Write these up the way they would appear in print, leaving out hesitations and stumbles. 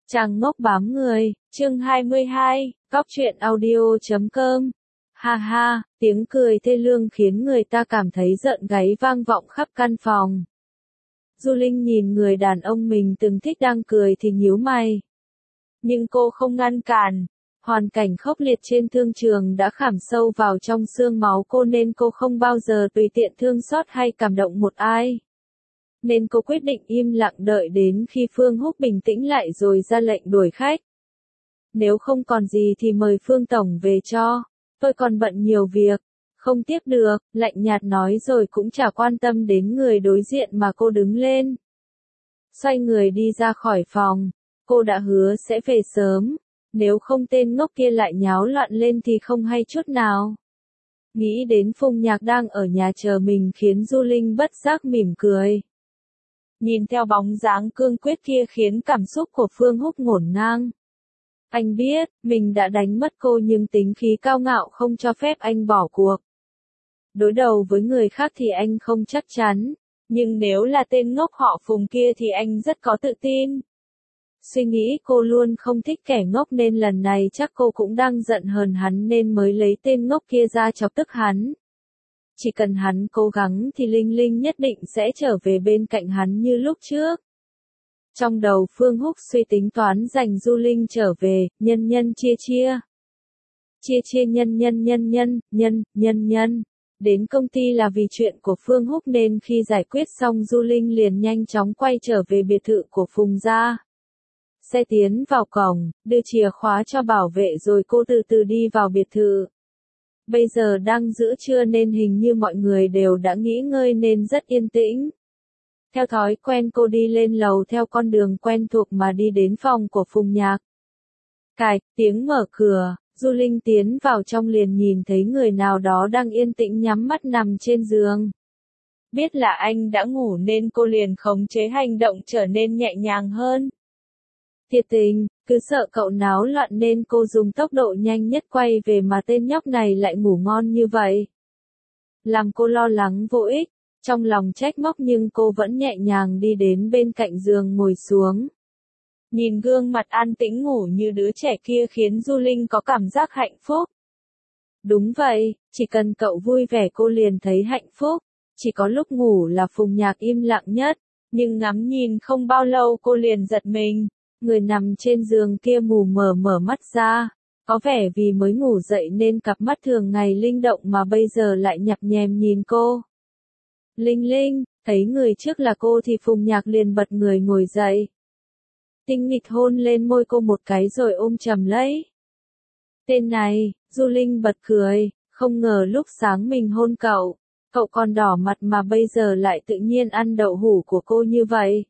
Chàng ngốc bám người, chương 22, Cóc truyện audio.com. Ha ha, tiếng cười thê lương khiến người ta cảm thấy rợn gáy vang vọng khắp căn phòng. Du Linh nhìn người đàn ông mình từng thích đang cười thì nhíu mày. Nhưng cô không ngăn cản. Hoàn cảnh khốc liệt trên thương trường đã khảm sâu vào trong xương máu cô nên cô không bao giờ tùy tiện thương xót hay cảm động một ai. Nên cô quyết định im lặng đợi đến khi Phương Húc bình tĩnh lại rồi ra lệnh đuổi khách. Nếu không còn gì thì mời Phương Tổng về cho, tôi còn bận nhiều việc. Không tiếp được, lạnh nhạt nói rồi cũng chả quan tâm đến người đối diện mà cô đứng lên. Xoay người đi ra khỏi phòng, cô đã hứa sẽ về sớm, nếu không tên ngốc kia lại nháo loạn lên thì không hay chút nào. Nghĩ đến Phùng Nhạc đang ở nhà chờ mình khiến Du Linh bất giác mỉm cười. Nhìn theo bóng dáng cương quyết kia khiến cảm xúc của Phương Húc ngổn ngang. Anh biết, mình đã đánh mất cô nhưng tính khí cao ngạo không cho phép anh bỏ cuộc. Đối đầu với người khác thì anh không chắc chắn, nhưng nếu là tên ngốc họ Phùng kia thì anh rất có tự tin. Suy nghĩ cô luôn không thích kẻ ngốc nên lần này chắc cô cũng đang giận hờn hắn nên mới lấy tên ngốc kia ra chọc tức hắn. Chỉ cần hắn cố gắng thì Linh Linh nhất định sẽ trở về bên cạnh hắn như lúc trước. Trong đầu Phương Húc suy tính toán dành Du Linh trở về, nhân nhân chia chia. Chia chia nhân nhân nhân nhân, nhân nhân. Đến công ty là vì chuyện của Phương Húc nên khi giải quyết xong Du Linh liền nhanh chóng quay trở về biệt thự của Phùng gia. Xe tiến vào cổng, đưa chìa khóa cho bảo vệ rồi cô từ từ đi vào biệt thự. Bây giờ đang giữa trưa nên hình như mọi người đều đã nghỉ ngơi nên rất yên tĩnh. Theo thói quen cô đi lên lầu theo con đường quen thuộc mà đi đến phòng của Phùng Nhạc. Cạch, tiếng mở cửa, Du Linh tiến vào trong liền nhìn thấy người nào đó đang yên tĩnh nhắm mắt nằm trên giường. Biết là anh đã ngủ nên cô liền khống chế hành động trở nên nhẹ nhàng hơn. Thiệt tình, cứ sợ cậu náo loạn nên cô dùng tốc độ nhanh nhất quay về mà tên nhóc này lại ngủ ngon như vậy. Làm cô lo lắng vô ích, trong lòng trách móc nhưng cô vẫn nhẹ nhàng đi đến bên cạnh giường ngồi xuống. Nhìn gương mặt an tĩnh ngủ như đứa trẻ kia khiến Du Linh có cảm giác hạnh phúc. Đúng vậy, chỉ cần cậu vui vẻ cô liền thấy hạnh phúc, chỉ có lúc ngủ là Phùng Nhạc im lặng nhất, nhưng ngắm nhìn không bao lâu cô liền giật mình. Người nằm trên giường kia mù mờ mở mắt ra, có vẻ vì mới ngủ dậy nên cặp mắt thường ngày linh động mà bây giờ lại nhập nhèm nhìn cô. Linh Linh, thấy người trước là cô thì Phùng Nhạc liền bật người ngồi dậy. Tinh nghịch hôn lên môi cô một cái rồi ôm chầm lấy. Tên này, Du Linh bật cười, không ngờ lúc sáng mình hôn cậu còn đỏ mặt mà bây giờ lại tự nhiên ăn đậu hũ của cô như vậy.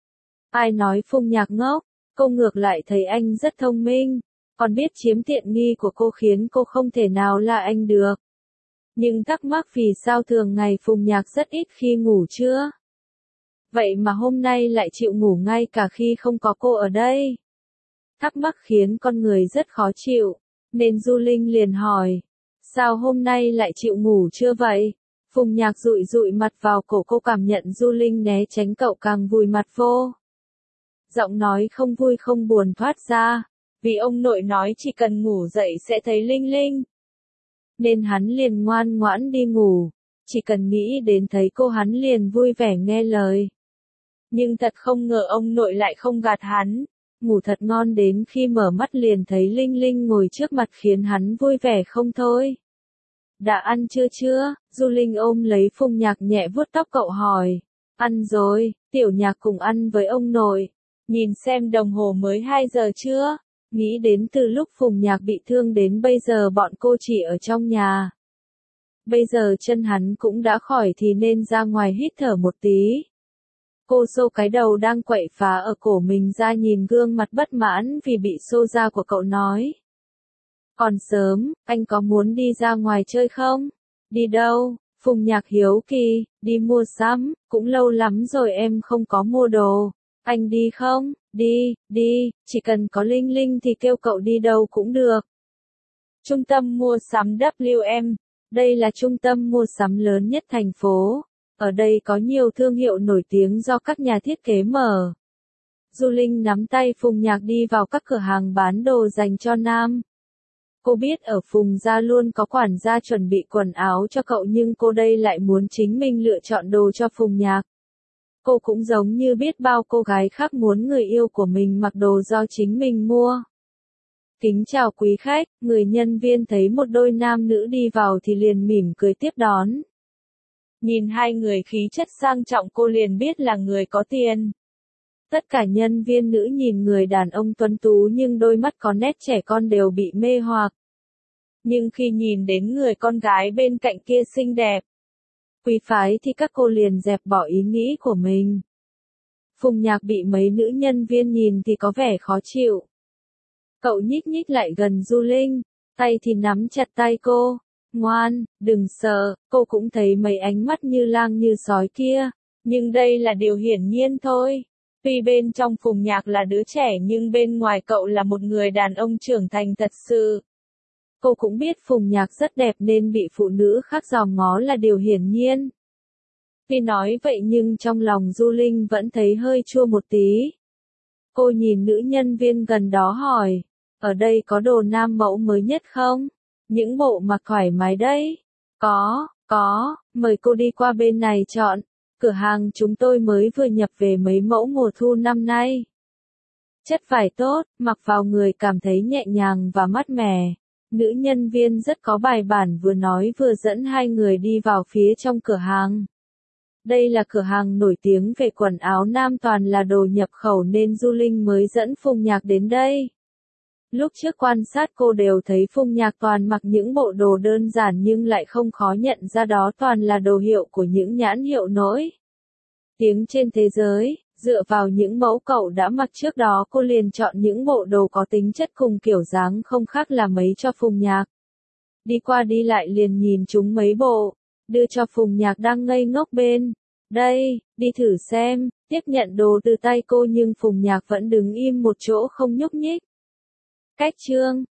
Ai nói Phùng Nhạc ngốc? Cô ngược lại thấy anh rất thông minh, còn biết chiếm tiện nghi của cô khiến cô không thể nào là anh được. Nhưng thắc mắc vì sao thường ngày Phùng Nhạc rất ít khi ngủ trưa. Vậy mà hôm nay lại chịu ngủ ngay cả khi không có cô ở đây. Thắc mắc khiến con người rất khó chịu, nên Du Linh liền hỏi, sao hôm nay lại chịu ngủ trưa vậy? Phùng Nhạc dụi dụi mặt vào cổ cô cảm nhận Du Linh né tránh cậu càng vùi mặt vô. Giọng nói không vui không buồn thoát ra, vì ông nội nói chỉ cần ngủ dậy sẽ thấy Linh Linh. Nên hắn liền ngoan ngoãn đi ngủ, chỉ cần nghĩ đến thấy cô hắn liền vui vẻ nghe lời. Nhưng thật không ngờ ông nội lại không gạt hắn, ngủ thật ngon đến khi mở mắt liền thấy Linh Linh ngồi trước mặt khiến hắn vui vẻ không thôi. Đã ăn chưa? Du Linh ôm lấy Phùng Nhạc nhẹ vuốt tóc cậu hỏi. Ăn rồi, Tiểu Nhạc cùng ăn với ông nội. Nhìn xem đồng hồ mới 2 giờ chưa? Nghĩ đến từ lúc Phùng Nhạc bị thương đến bây giờ bọn cô chỉ ở trong nhà. Bây giờ chân hắn cũng đã khỏi thì nên ra ngoài hít thở một tí. Cô xô cái đầu đang quậy phá ở cổ mình ra nhìn gương mặt bất mãn vì bị xô ra của cậu nói. Còn sớm, anh có muốn đi ra ngoài chơi không? Đi đâu? Phùng Nhạc hiếu kỳ, đi mua sắm, cũng lâu lắm rồi em không có mua đồ. Anh đi không? Đi, chỉ cần có Linh Linh thì kêu cậu đi đâu cũng được. Trung tâm mua sắm WM, đây là trung tâm mua sắm lớn nhất thành phố. Ở đây có nhiều thương hiệu nổi tiếng do các nhà thiết kế mở. Du Linh nắm tay Phùng Nhạc đi vào các cửa hàng bán đồ dành cho nam. Cô biết ở Phùng gia luôn có quản gia chuẩn bị quần áo cho cậu nhưng cô đây lại muốn chính mình lựa chọn đồ cho Phùng Nhạc. Cô cũng giống như biết bao cô gái khác muốn người yêu của mình mặc đồ do chính mình mua. Kính chào quý khách, người nhân viên thấy một đôi nam nữ đi vào thì liền mỉm cười tiếp đón. Nhìn hai người khí chất sang trọng cô liền biết là người có tiền. Tất cả nhân viên nữ nhìn người đàn ông tuấn tú nhưng đôi mắt có nét trẻ con đều bị mê hoặc. Nhưng khi nhìn đến người con gái bên cạnh kia xinh đẹp, quý phái thì các cô liền dẹp bỏ ý nghĩ của mình. Phùng Nhạc bị mấy nữ nhân viên nhìn thì có vẻ khó chịu. Cậu nhích nhích lại gần Du Linh, tay thì nắm chặt tay cô. Ngoan, đừng sợ, cô cũng thấy mấy ánh mắt như lang như sói kia. Nhưng đây là điều hiển nhiên thôi. Tuy bên trong Phùng Nhạc là đứa trẻ nhưng bên ngoài cậu là một người đàn ông trưởng thành thật sự. Cô cũng biết Phùng Nhạc rất đẹp nên bị phụ nữ khác dòm ngó là điều hiển nhiên. Tuy nói vậy nhưng trong lòng Du Linh vẫn thấy hơi chua một tí. Cô nhìn nữ nhân viên gần đó hỏi, ở đây có đồ nam mẫu mới nhất không? Những bộ mặc thoải mái đấy. Có, mời cô đi qua bên này chọn. Cửa hàng chúng tôi mới vừa nhập về mấy mẫu mùa thu năm nay. Chất vải tốt, mặc vào người cảm thấy nhẹ nhàng và mát mẻ. Nữ nhân viên rất có bài bản vừa nói vừa dẫn hai người đi vào phía trong cửa hàng. Đây là cửa hàng nổi tiếng về quần áo nam toàn là đồ nhập khẩu nên Du Linh mới dẫn Phùng Nhạc đến đây. Lúc trước quan sát cô đều thấy Phùng Nhạc toàn mặc những bộ đồ đơn giản nhưng lại không khó nhận ra đó toàn là đồ hiệu của những nhãn hiệu nổi tiếng trên thế giới. Dựa vào những mẫu cậu đã mặc trước đó cô liền chọn những bộ đồ có tính chất cùng kiểu dáng không khác là mấy cho Phùng Nhạc. Đi qua đi lại liền nhìn chúng mấy bộ, đưa cho Phùng Nhạc đang ngây ngốc bên. Đây, đi thử xem, tiếp nhận đồ từ tay cô nhưng Phùng Nhạc vẫn đứng im một chỗ không nhúc nhích. Cách chương